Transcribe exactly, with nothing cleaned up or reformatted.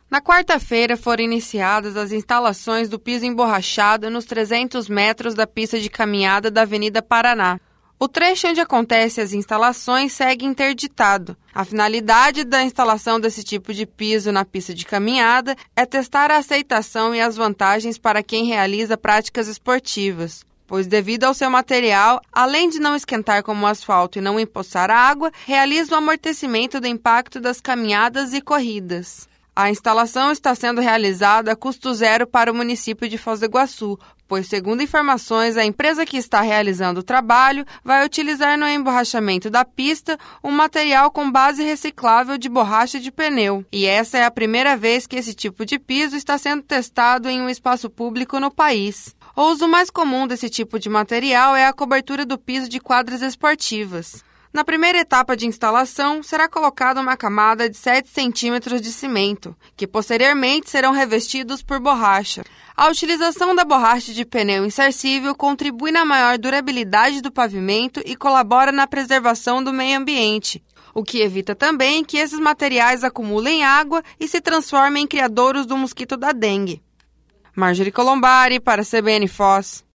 Na quarta-feira foram iniciadas as instalações do piso emborrachado nos trezentos metros da pista de caminhada da Avenida Paraná. O trecho onde acontecem as instalações segue interditado. A finalidade da instalação desse tipo de piso na pista de caminhada é testar a aceitação e as vantagens para quem realiza práticas esportivas, pois devido ao seu material, além de não esquentar como o asfalto e não empoçar água, realiza o amortecimento do impacto das caminhadas e corridas. A instalação está sendo realizada a custo zero para o município de Foz do Iguaçu, pois, segundo informações, a empresa que está realizando o trabalho vai utilizar no emborrachamento da pista um material com base reciclável de borracha de pneu. E essa é a primeira vez que esse tipo de piso está sendo testado em um espaço público no país. O uso mais comum desse tipo de material é a cobertura do piso de quadras esportivas. Na primeira etapa de instalação, será colocada uma camada de sete centímetros de cimento, que posteriormente serão revestidos por borracha. A utilização da borracha de pneu insercível contribui na maior durabilidade do pavimento e colabora na preservação do meio ambiente, o que evita também que esses materiais acumulem água e se transformem em criadouros do mosquito da dengue. Marjorie Colombari, para a C B N Foz.